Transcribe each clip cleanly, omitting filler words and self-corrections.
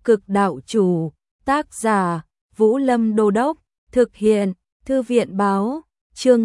Cực đạo chủ, tác giả, Vũ Lâm Đô Đốc, thực hiện, Thư viện báo, chương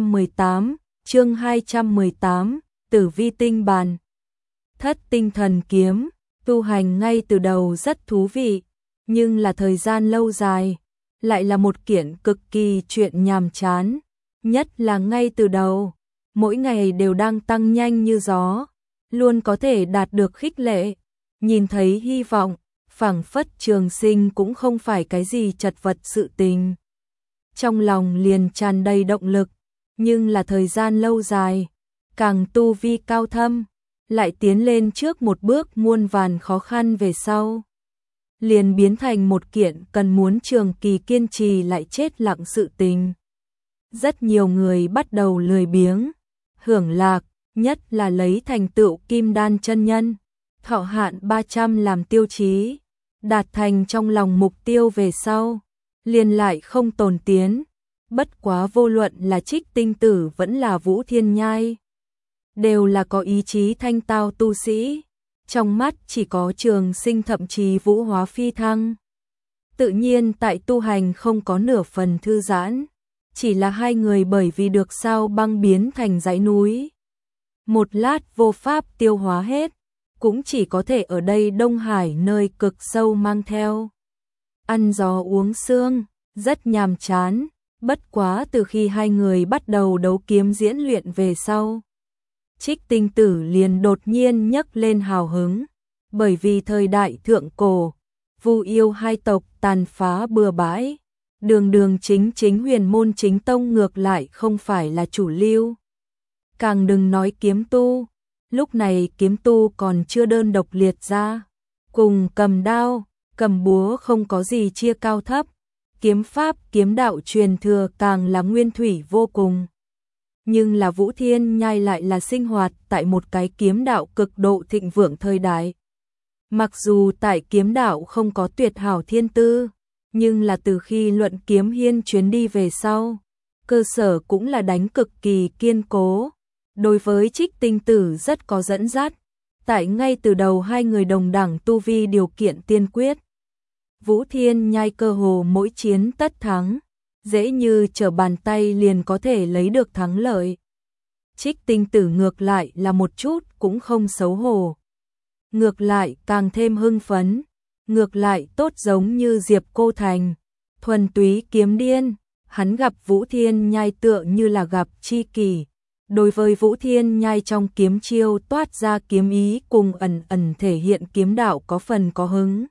218, Tử Vi tinh bàn. Thất tinh thần kiếm, tu hành ngay từ đầu rất thú vị, nhưng là thời gian lâu dài, lại là một kiện cực kỳ chuyện nhàm chán, nhất là ngay từ đầu, mỗi ngày đều đang tăng nhanh như gió, luôn có thể đạt được khích lệ, nhìn thấy hy vọng, phảng phất trường sinh cũng không phải cái gì chật vật sự tình. Trong lòng liền tràn đầy động lực, nhưng là thời gian lâu dài, càng tu vi cao thâm, lại tiến lên trước một bước muôn vàn khó khăn về sau. Liền biến thành một kiện cần muốn trường kỳ kiên trì lại chết lặng sự tình. Rất nhiều người bắt đầu lười biếng, hưởng lạc, nhất là lấy thành tựu kim đan chân nhân, thọ hạn 300 làm tiêu chí, đạt thành trong lòng mục tiêu về sau, liền lại không tồn tiến. Bất quá vô luận là Trích Tinh Tử vẫn là Vũ Thiên Nhai, đều là có ý chí thanh tao tu sĩ, trong mắt chỉ có trường sinh thậm chí vũ hóa phi thăng. Tự nhiên tại tu hành không có nửa phần thư giãn, chỉ là hai người bởi vì được sao băng biến thành dãy núi. Một lát vô pháp tiêu hóa hết, cũng chỉ có thể ở đây Đông Hải nơi cực sâu mang theo. Ăn gió uống sương, rất nhàm chán, bất quá từ khi hai người bắt đầu đấu kiếm diễn luyện về sau. Trích Tinh Tử liền đột nhiên nhấc lên hào hứng, bởi vì thời đại thượng cổ, Vu Yêu hai tộc tàn phá bừa bãi, đường chính huyền môn chính tông ngược lại không phải là chủ lưu. Càng đừng nói kiếm tu, lúc này kiếm tu còn chưa đơn độc liệt ra, cùng cầm đao, cầm búa không có gì chia cao thấp, kiếm pháp kiếm đạo truyền thừa càng là nguyên thủy vô cùng. Nhưng là Vũ Thiên Nhai lại là sinh hoạt tại một cái kiếm đạo cực độ thịnh vượng thời đại. Mặc dù tại kiếm đạo không có tuyệt hảo thiên tư, nhưng là từ khi luận kiếm hiên chuyến đi về sau, cơ sở cũng là đánh cực kỳ kiên cố. Đối với Trích Tinh Tử rất có dẫn dắt, tại ngay từ đầu hai người đồng đẳng tu vi điều kiện tiên quyết. Vũ Thiên Nhai cơ hồ mỗi chiến tất thắng, dễ như trở bàn tay liền có thể lấy được thắng lợi. Trích Tinh Tử ngược lại là một chút cũng không xấu hổ. Ngược lại càng thêm hưng phấn, ngược lại tốt giống như Diệp Cô Thành, thuần túy kiếm điên, hắn gặp Vũ Thiên Nhai tựa như là gặp tri kỷ. Đối với Vũ Thiên Nhai trong kiếm chiêu toát ra kiếm ý cùng ẩn thể hiện kiếm đạo có phần có hứng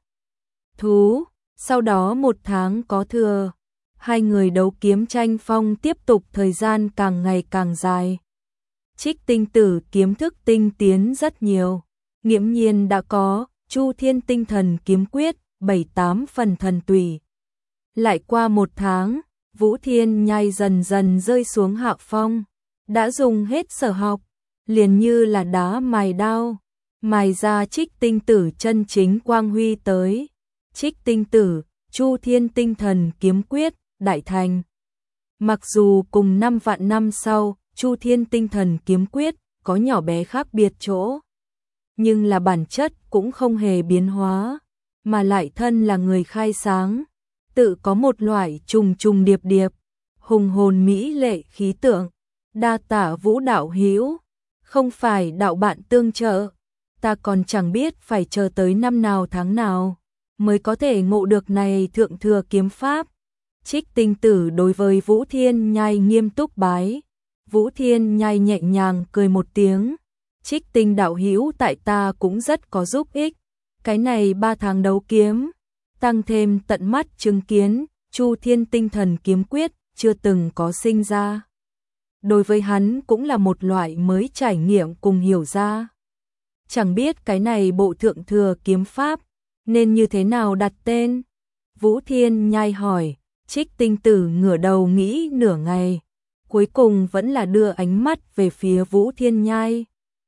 thú. Sau đó một tháng có thừa, hai người đấu kiếm tranh phong tiếp tục thời gian càng ngày càng dài. Trích Tinh Tử kiếm thức tinh tiến rất nhiều, nghiễm nhiên đã có Chu Thiên Tinh Thần kiếm quyết 7-8 phần thần tùy. Lại qua một tháng, Vũ Thiên Nhai dần dần rơi xuống hạ phong, đã dùng hết sở học, liền như là đá mài đao, mài ra Trích Tinh Tử chân chính quang huy tới. Trích Tinh Tử, Chu Thiên Tinh Thần kiếm quyết, đại thành. Mặc dù cùng 5 vạn năm sau, Chu Thiên Tinh Thần kiếm quyết có nhỏ bé khác biệt chỗ, nhưng là bản chất cũng không hề biến hóa, mà lại thân là người khai sáng, tự có một loại trùng điệp, hùng hồn mỹ lệ khí tượng. Đa tạ Vũ đạo hữu, không phải đạo bạn tương trợ, ta còn chẳng biết phải chờ tới năm nào tháng nào mới có thể ngộ được này thượng thừa kiếm pháp. Trích Tinh Tử đối với Vũ Thiên Nhai nghiêm túc bái. Vũ Thiên Nhai nhẹ nhàng cười một tiếng. Trích Tinh đạo hữu tại ta cũng rất có giúp ích. Cái này 3 tháng đấu kiếm, tăng thêm tận mắt chứng kiến, Chu Thiên Tinh Thần kiếm quyết chưa từng có sinh ra. Đối với hắn cũng là một loại mới trải nghiệm cùng hiểu ra. Chẳng biết cái này bộ thượng thừa kiếm pháp nên như thế nào đặt tên? Vũ Thiên Nhai hỏi. Trích Tinh Tử ngửa đầu nghĩ nửa ngày, cuối cùng vẫn là đưa ánh mắt về phía Vũ Thiên Nhai.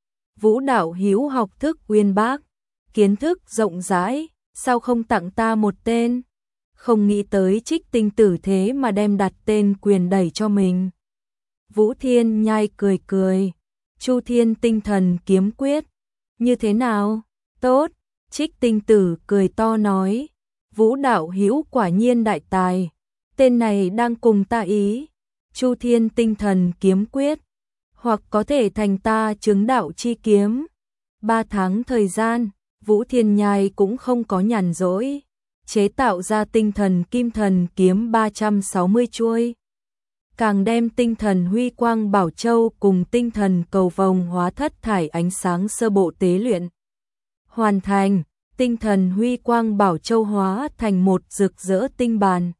Vũ đạo hữu học thức uyên bác, kiến thức rộng rãi, sao không tặng ta một tên? Không nghĩ tới Trích Tinh Tử thế mà đem đặt tên quyền đẩy cho mình. Vũ Thiên Nhai cười, Chu Thiên Tinh Thần kiếm quyết, như thế nào? Tốt, Trích Tinh Tử cười to nói, Vũ đạo hữu quả nhiên đại tài, tên này đang cùng ta ý, Chu Thiên Tinh Thần Kiếm Quyết, hoặc có thể thành ta chứng đạo chi kiếm. 3 tháng thời gian, Vũ Thiên Nhai cũng không có nhàn rỗi, chế tạo ra tinh thần kim thần kiếm 360 chuôi. Càng đem tinh thần huy quang bảo châu cùng tinh thần cầu vồng hóa thất thải ánh sáng sơ bộ tế luyện. Hoàn thành, tinh thần huy quang bảo châu hóa thành một rực rỡ tinh bàn.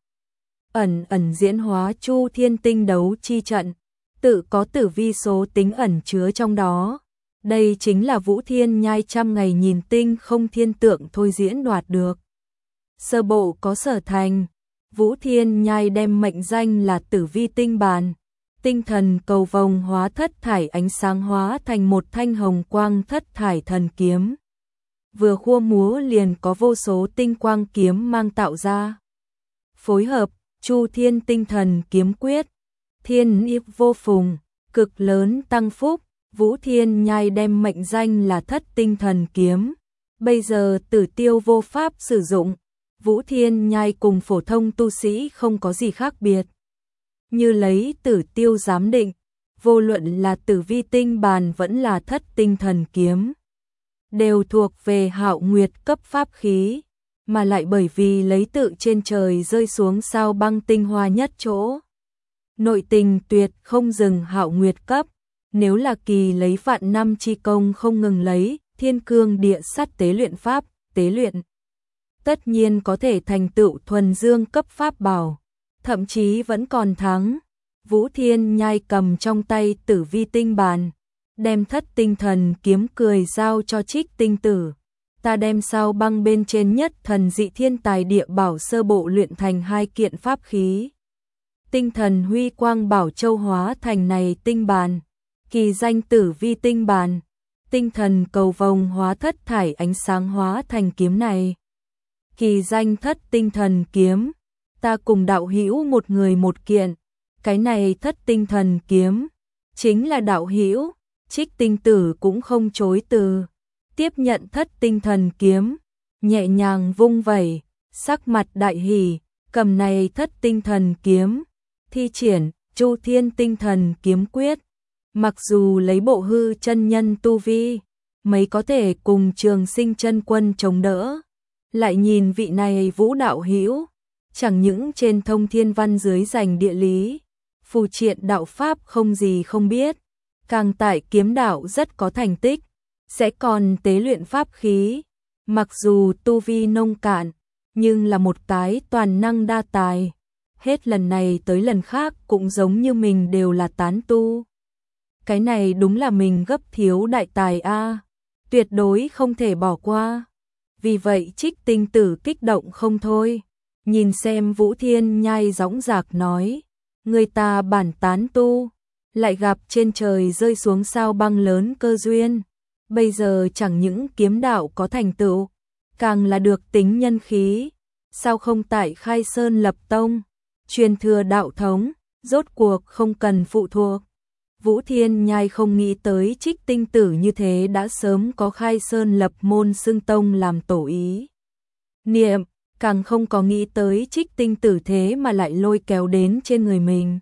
Ẩn ẩn diễn hóa Chu Thiên tinh đấu chi trận, tự có tử vi số tính ẩn chứa trong đó. Đây chính là Vũ Thiên Nhai trăm ngày nhìn tinh không thiên tượng thôi diễn đoạt được. Sơ bộ có sở thành, Vũ Thiên Nhai đem mệnh danh là tử vi tinh bàn. Tinh thần cầu vồng hóa thất thải ánh sáng hóa thành một thanh hồng quang thất thải thần kiếm. Vừa khua múa liền có vô số tinh quang kiếm mang tạo ra. Phối hợp, Chu Thiên tinh thần kiếm quyết, thiên ý vô phùng, cực lớn tăng phúc. Vũ Thiên Nhai đem mệnh danh là thất tinh thần kiếm. Bây giờ Tử Tiêu vô pháp sử dụng. Vũ Thiên Nhai cùng phổ thông tu sĩ không có gì khác biệt. Như lấy Tử Tiêu giám định, vô luận là tử vi tinh bàn vẫn là thất tinh thần kiếm, đều thuộc về Hạo Nguyệt cấp pháp khí, mà lại bởi vì lấy tự trên trời rơi xuống sao băng tinh hoa nhất chỗ. Nội tình tuyệt không dừng Hạo Nguyệt cấp, nếu là kỳ lấy vạn năm chi công không ngừng lấy, thiên cương địa sát tế luyện pháp, tế luyện. Tất nhiên có thể thành tựu thuần dương cấp pháp bảo, thậm chí vẫn còn thắng. Vũ Thiên Nhai cầm trong tay tử vi tinh bàn, đem thất tinh thần kiếm cười giao cho Trích Tinh Tử. Ta đem sao băng bên trên nhất thần dị thiên tài địa bảo sơ bộ luyện thành 2 kiện pháp khí. Tinh thần huy quang bảo châu hóa thành này tinh bàn, kỳ danh tử vi tinh bàn. Tinh thần cầu vồng hóa thất thải ánh sáng hóa thành kiếm này, kỳ danh thất tinh thần kiếm. Ta cùng đạo hữu một người một kiện, cái này thất tinh thần kiếm chính là đạo hữu. Trích Tinh Tử cũng không chối từ, tiếp nhận thất tinh thần kiếm, nhẹ nhàng vung vẩy, sắc mặt đại hỉ, cầm này thất tinh thần kiếm, thi triển Chu Thiên tinh thần kiếm quyết. Mặc dù lấy bộ hư chân nhân tu vi, mấy có thể cùng Trường Sinh chân quân chống đỡ, lại nhìn vị này Vũ đạo hữu, chẳng những trên thông thiên văn dưới rành địa lý, phù triện đạo pháp không gì không biết, càng tại kiếm đạo rất có thành tích, sẽ còn tế luyện pháp khí. Mặc dù tu vi nông cạn, nhưng là một cái toàn năng đa tài, hết lần này tới lần khác cũng giống như mình đều là tán tu. Cái này đúng là mình gấp thiếu đại tài a, tuyệt đối không thể bỏ qua. Vì vậy Trích Tinh Tử kích động không thôi, nhìn xem Vũ Thiên Nhai dõng dạc nói, người ta bản tán tu, lại gặp trên trời rơi xuống sao băng lớn cơ duyên, bây giờ chẳng những kiếm đạo có thành tựu, càng là được tính nhân khí, sao không tại Khai Sơn lập tông, truyền thừa đạo thống, rốt cuộc không cần phụ thuộc. Vũ Thiên Nhai không nghĩ tới Trích Tinh Tử như thế đã sớm có Khai Sơn lập môn xưng tông làm tổ ý niệm, càng không có nghĩ tới Trích Tinh Tử thế mà lại lôi kéo đến trên người mình.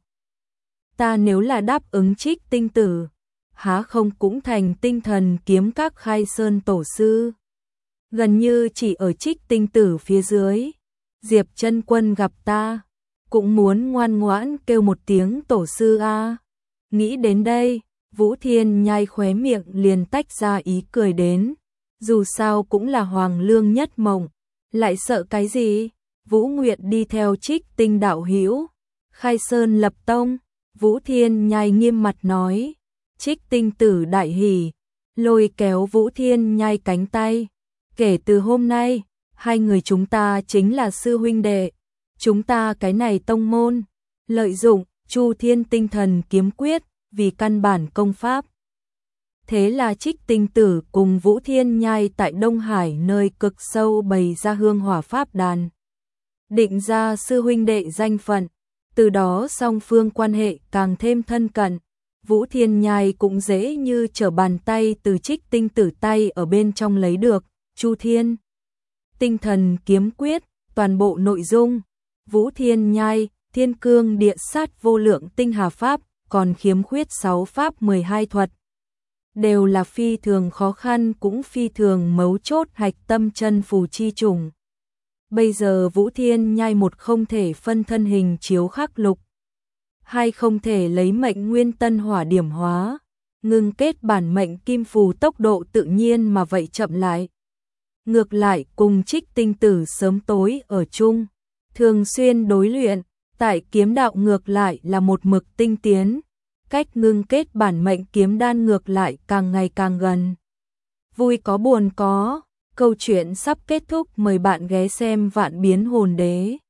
Ta nếu là đáp ứng Trích Tinh Tử, há không cũng thành tinh thần kiếm các Khai Sơn tổ sư. Gần như chỉ ở Trích Tinh Tử phía dưới, Diệp chân quân gặp ta, cũng muốn ngoan ngoãn kêu một tiếng tổ sư a. Nghĩ đến đây, Vũ Thiên Nhai khóe miệng liền tách ra ý cười đến, dù sao cũng là hoàng lương nhất mộng, lại sợ cái gì? Vũ Nguyệt đi theo Trích Tinh đạo hữu, Khai Sơn lập tông. Vũ Thiên Nhai nghiêm mặt nói. Trích Tinh Tử đại hỉ, lôi kéo Vũ Thiên Nhai cánh tay, kể từ hôm nay, hai người chúng ta chính là sư huynh đệ, chúng ta cái này tông môn, lợi dụng Chu Thiên tinh thần kiếm quyết vì căn bản công pháp. Thế là Trích Tinh Tử cùng Vũ Thiên Nhai tại Đông Hải nơi cực sâu bày ra hương hỏa pháp đàn, định ra sư huynh đệ danh phận, từ đó song phương quan hệ càng thêm thân cận. Vũ Thiên Nhai cũng dễ như trở bàn tay từ Trích Tinh Tử tay ở bên trong lấy được Chu Thiên Tinh thần kiếm quyết, toàn bộ nội dung, Vũ Thiên Nhai, Thiên Cương Địa Sát vô lượng tinh hà pháp, còn khiếm khuyết 6 pháp 12 thuật. Đều là phi thường khó khăn cũng phi thường mấu chốt hạch tâm chân phù chi trùng. Bây giờ Vũ Thiên Nhai một không thể phân thân hình chiếu khắc lục, hai không thể lấy mệnh nguyên tân hỏa điểm hóa, ngưng kết bản mệnh kim phù tốc độ tự nhiên mà vậy chậm lại. Ngược lại cùng Trích Tinh Tử sớm tối ở chung, thường xuyên đối luyện, tại kiếm đạo ngược lại là một mực tinh tiến, cách ngưng kết bản mệnh kiếm đan ngược lại càng ngày càng gần. Vui có buồn có, câu chuyện sắp kết thúc, mời bạn ghé xem Vạn Biến Hồn Đế.